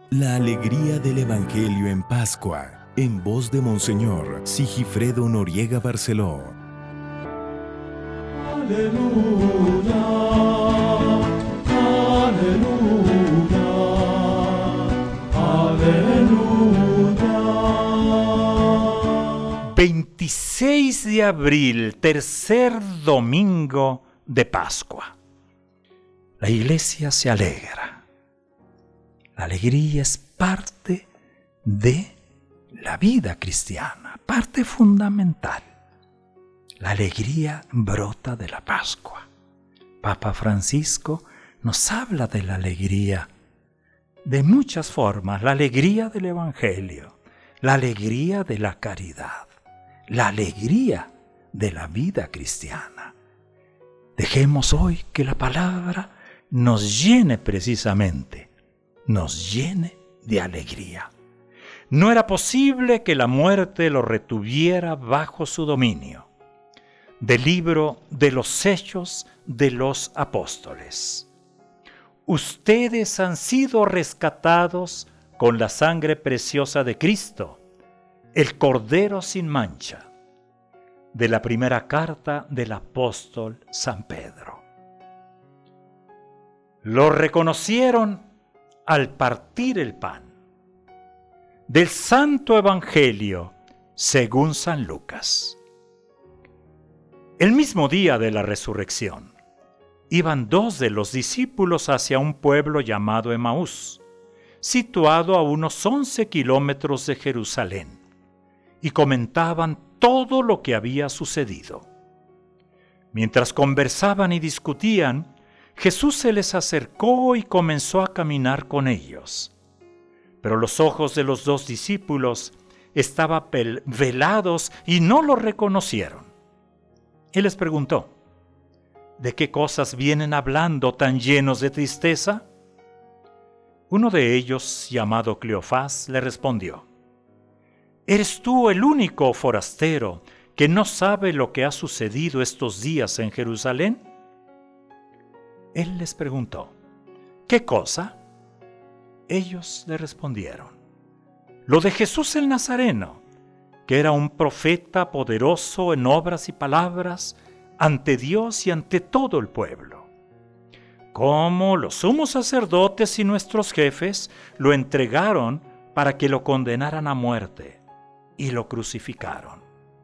La alegría del Evangelio en Pascua, en voz de Monseñor Sigifredo Noriega Barceló. Aleluya, aleluya, aleluya. 26 de abril, tercer domingo de Pascua. La iglesia se alegra. La alegría es parte de la vida cristiana, parte fundamental. La alegría brota de la Pascua. Papa Francisco nos habla de la alegría de muchas formas, la alegría del Evangelio, la alegría de la caridad, la alegría de la vida cristiana. Dejemos hoy que la palabra nos llene precisamente, nos llene de alegría. No era posible que la muerte lo retuviera bajo su dominio. Del libro de los Hechos de los Apóstoles. Ustedes han sido rescatados con la sangre preciosa de Cristo, el Cordero sin mancha, de la primera carta del apóstol San Pedro. Lo reconocieron al partir el pan. Del Santo Evangelio según San Lucas. El mismo día de la resurrección, iban 2 de los discípulos hacia un pueblo llamado Emaús, situado a unos 11 kilómetros de Jerusalén, y comentaban todo lo que había sucedido. Mientras conversaban y discutían, Jesús se les acercó y comenzó a caminar con ellos. Pero los ojos de los 2 discípulos estaban velados y no lo reconocieron. Él les preguntó: ¿de qué cosas vienen hablando tan llenos de tristeza? Uno de ellos, llamado Cleofás, le respondió: ¿eres tú el único forastero que no sabe lo que ha sucedido estos días en Jerusalén? Él les preguntó: ¿qué cosa? Ellos le respondieron: lo de Jesús el Nazareno, que era un profeta poderoso en obras y palabras ante Dios y ante todo el pueblo. Cómo los sumos sacerdotes y nuestros jefes lo entregaron para que lo condenaran a muerte y lo crucificaron.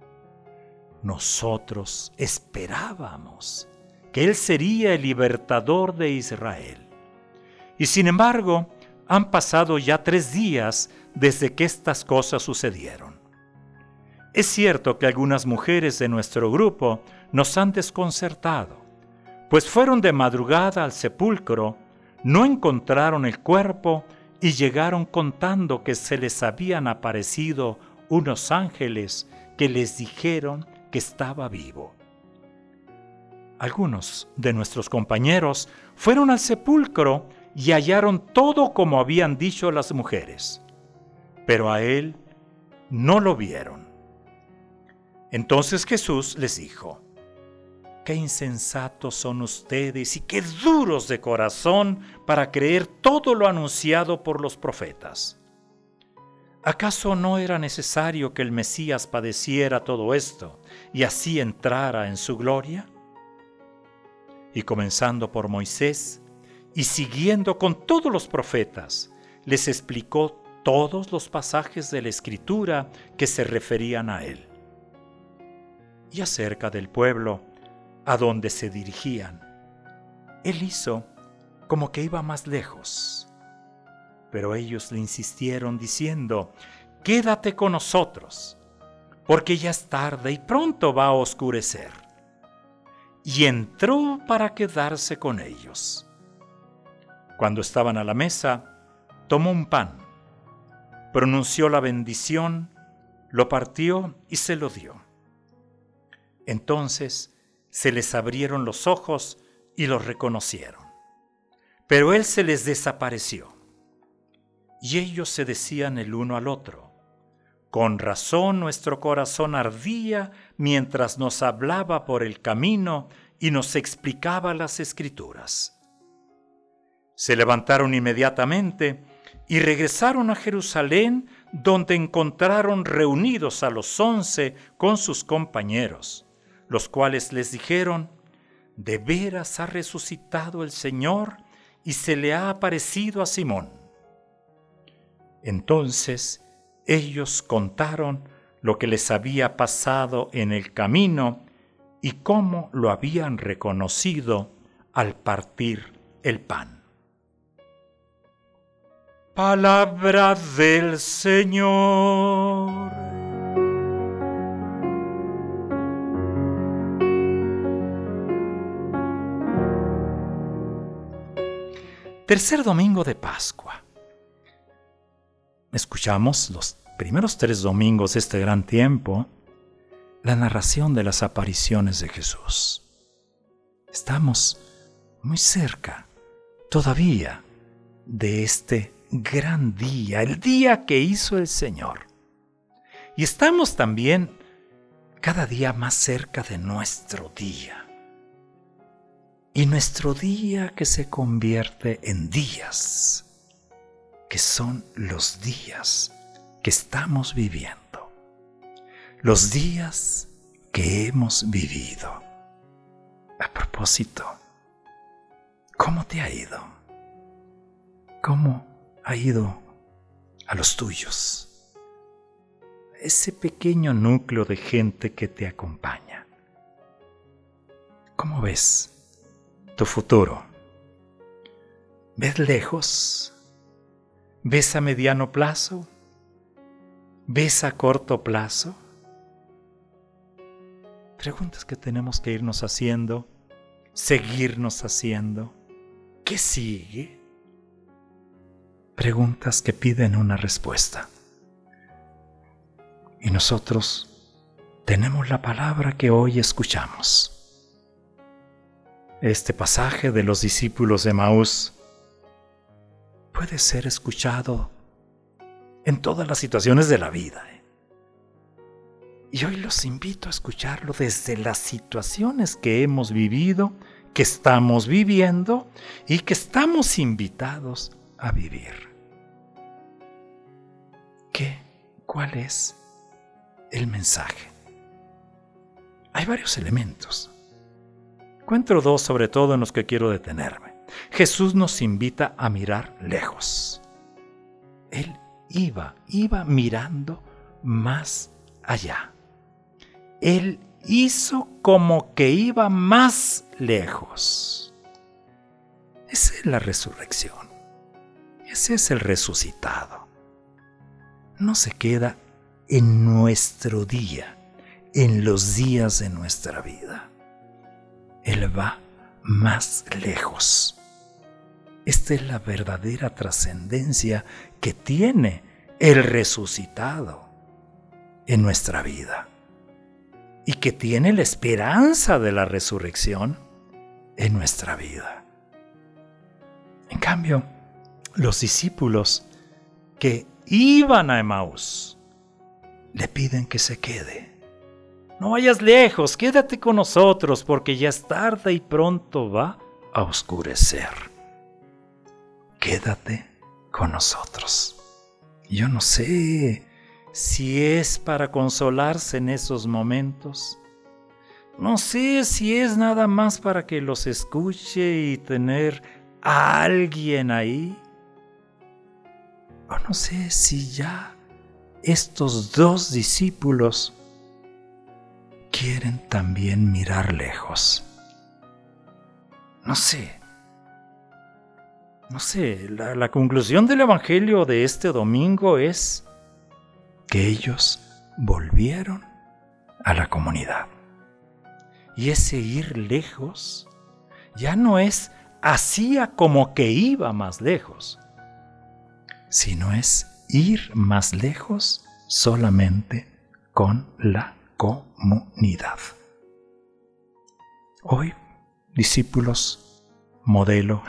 Nosotros esperábamos que Él sería el libertador de Israel. Y sin embargo, han pasado ya 3 días desde que estas cosas sucedieron. Es cierto que algunas mujeres de nuestro grupo nos han desconcertado, pues fueron de madrugada al sepulcro, no encontraron el cuerpo y llegaron contando que se les habían aparecido unos ángeles que les dijeron que estaba vivo. Algunos de nuestros compañeros fueron al sepulcro y hallaron todo como habían dicho las mujeres, pero a él no lo vieron. Entonces Jesús les dijo: qué insensatos son ustedes y qué duros de corazón para creer todo lo anunciado por los profetas. ¿Acaso no era necesario que el Mesías padeciera todo esto y así entrara en su gloria? Y comenzando por Moisés y siguiendo con todos los profetas, les explicó todos los pasajes de la Escritura que se referían a él. Y acerca del pueblo a donde se dirigían, él hizo como que iba más lejos. Pero ellos le insistieron diciendo: quédate con nosotros, porque ya es tarde y pronto va a oscurecer. Y entró para quedarse con ellos. Cuando estaban a la mesa, tomó un pan, pronunció la bendición, lo partió y se lo dio. Entonces se les abrieron los ojos y los reconocieron. Pero él se les desapareció. Y ellos se decían el uno al otro: con razón nuestro corazón ardía mientras nos hablaba por el camino y nos explicaba las Escrituras. Se levantaron inmediatamente y regresaron a Jerusalén, donde encontraron reunidos a los 11 con sus compañeros, los cuales les dijeron: de veras ha resucitado el Señor y se le ha aparecido a Simón. Entonces ellos contaron lo que les había pasado en el camino y cómo lo habían reconocido al partir el pan. Palabra del Señor. Tercer domingo de Pascua. Escuchamos los primeros 3 domingos de este gran tiempo la narración de las apariciones de Jesús. Estamos muy cerca todavía de este gran día, el día que hizo el Señor. Y estamos también cada día más cerca de nuestro día. Y nuestro día que se convierte en días, que son los días que estamos viviendo, los días que hemos vivido. A propósito, ¿cómo te ha ido? ¿Cómo ha ido a los tuyos? Ese pequeño núcleo de gente que te acompaña. ¿Cómo ves tu futuro? ¿Ves lejos? ¿Ves a mediano plazo? ¿Ves a corto plazo? Preguntas que tenemos que irnos haciendo, seguirnos haciendo. ¿Qué sigue? Preguntas que piden una respuesta. Y nosotros tenemos la palabra que hoy escuchamos. Este pasaje de los discípulos de Emaús puede ser escuchado en todas las situaciones de la vida. Y hoy los invito a escucharlo desde las situaciones que hemos vivido, que estamos viviendo y que estamos invitados a vivir. ¿Cuál es el mensaje? Hay varios elementos. Encuentro 2 sobre todo en los que quiero detenerme. Jesús nos invita a mirar lejos. Él iba mirando más allá. Él hizo como que iba más lejos. Esa es la resurrección. Ese es el resucitado. No se queda en nuestro día, en los días de nuestra vida. Él va más lejos. Esta es la verdadera trascendencia que tiene el resucitado en nuestra vida y que tiene la esperanza de la resurrección en nuestra vida. En cambio, los discípulos que iban a Emaús le piden que se quede. No vayas lejos, quédate con nosotros porque ya es tarde y pronto va a oscurecer. Quédate con nosotros. Yo no sé si es para consolarse en esos momentos. No sé si es nada más para que los escuche y tener a alguien ahí. O no sé si ya estos 2 discípulos quieren también mirar lejos. No sé, la conclusión del Evangelio de este domingo es que ellos volvieron a la comunidad. Y ese ir lejos ya no es hacía como que iba más lejos, sino es ir más lejos solamente con la comunidad. Hoy, discípulos, modelo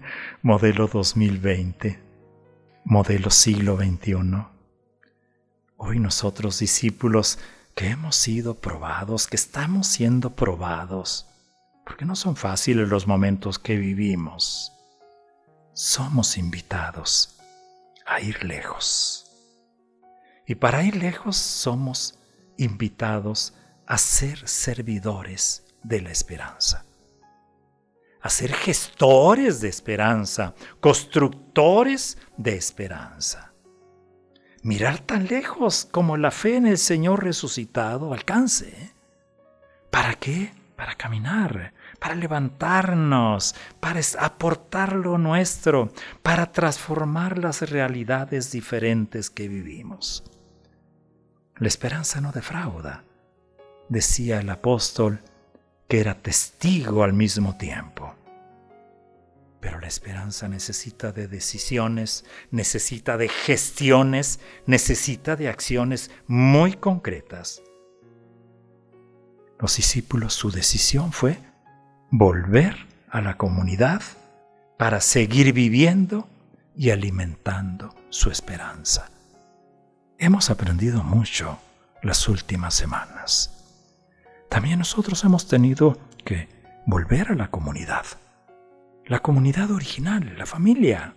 2020, modelo siglo XXI. Hoy nosotros, discípulos, que hemos sido probados, que estamos siendo probados, porque no son fáciles los momentos que vivimos, somos invitados a ir lejos. Y para ir lejos somos invitados a ser servidores de la esperanza, a ser gestores de esperanza, constructores de esperanza. Mirar tan lejos como la fe en el Señor resucitado alcance. ¿Para qué? Para caminar, para levantarnos, para aportar lo nuestro, para transformar las realidades diferentes que vivimos. La esperanza no defrauda, decía el apóstol, que era testigo al mismo tiempo. Pero la esperanza necesita de decisiones, necesita de gestiones, necesita de acciones muy concretas. Los discípulos, su decisión fue volver a la comunidad para seguir viviendo y alimentando su esperanza. Hemos aprendido mucho las últimas semanas. También nosotros hemos tenido que volver a la comunidad original, la familia,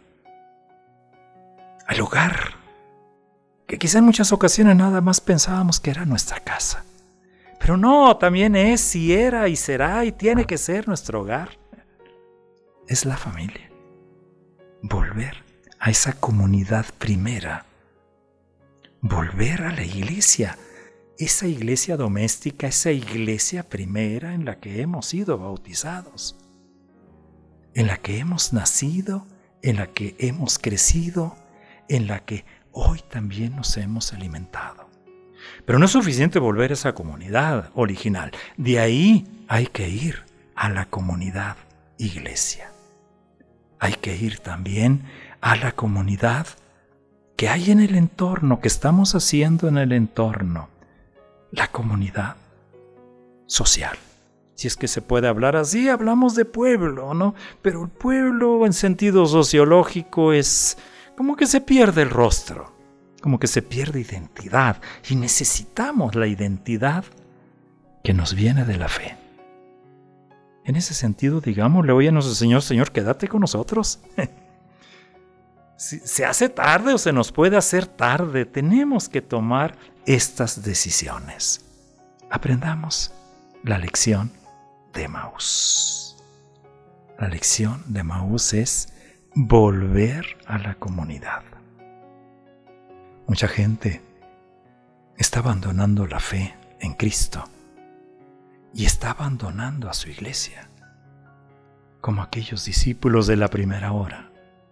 al hogar, que quizá en muchas ocasiones nada más pensábamos que era nuestra casa. Pero no, también es y era y será y tiene que ser nuestro hogar. Es la familia. Volver a esa comunidad primera. Volver a la iglesia. Esa iglesia doméstica, esa iglesia primera en la que hemos sido bautizados. En la que hemos nacido, en la que hemos crecido, en la que hoy también nos hemos alimentado. Pero no es suficiente volver a esa comunidad original. De ahí hay que ir a la comunidad iglesia. Hay que ir también a la comunidad que hay en el entorno, que estamos haciendo en el entorno. La comunidad social. Si es que se puede hablar así, hablamos de pueblo, ¿no? Pero el pueblo en sentido sociológico es como que se pierde el rostro. Como que se pierde identidad y necesitamos la identidad que nos viene de la fe. En ese sentido, digámosle hoy a nuestro Señor, Señor, quédate con nosotros. Si se hace tarde o se nos puede hacer tarde, tenemos que tomar estas decisiones. Aprendamos la lección de Emaús. La lección de Emaús es volver a la comunidad. Mucha gente está abandonando la fe en Cristo y está abandonando a su iglesia, como aquellos discípulos de la primera hora.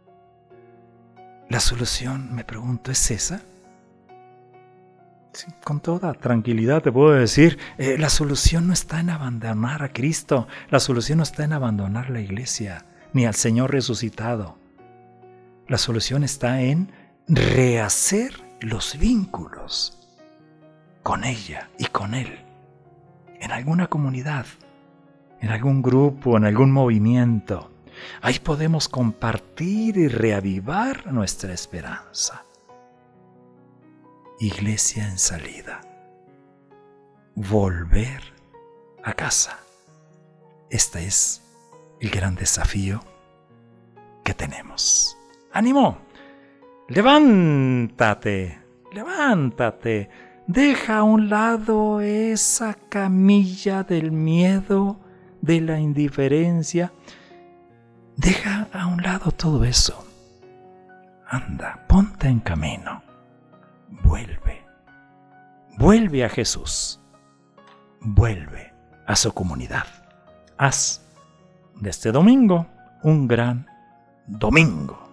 La solución, me pregunto, ¿es esa? Sí, con toda tranquilidad te puedo decir, la solución no está en abandonar a Cristo, la solución no está en abandonar la iglesia, ni al Señor resucitado. La solución está en rehacer los vínculos con ella y con Él, en alguna comunidad, en algún grupo, en algún movimiento. Ahí podemos compartir y reavivar nuestra esperanza. Iglesia en salida. Volver a casa. Este es el gran desafío que tenemos. ¡Ánimo! Levántate, levántate. Deja a un lado esa camilla del miedo, de la indiferencia. Deja a un lado todo eso. Anda, ponte en camino. Vuelve a Jesús. Vuelve a su comunidad. Haz de este domingo un gran domingo.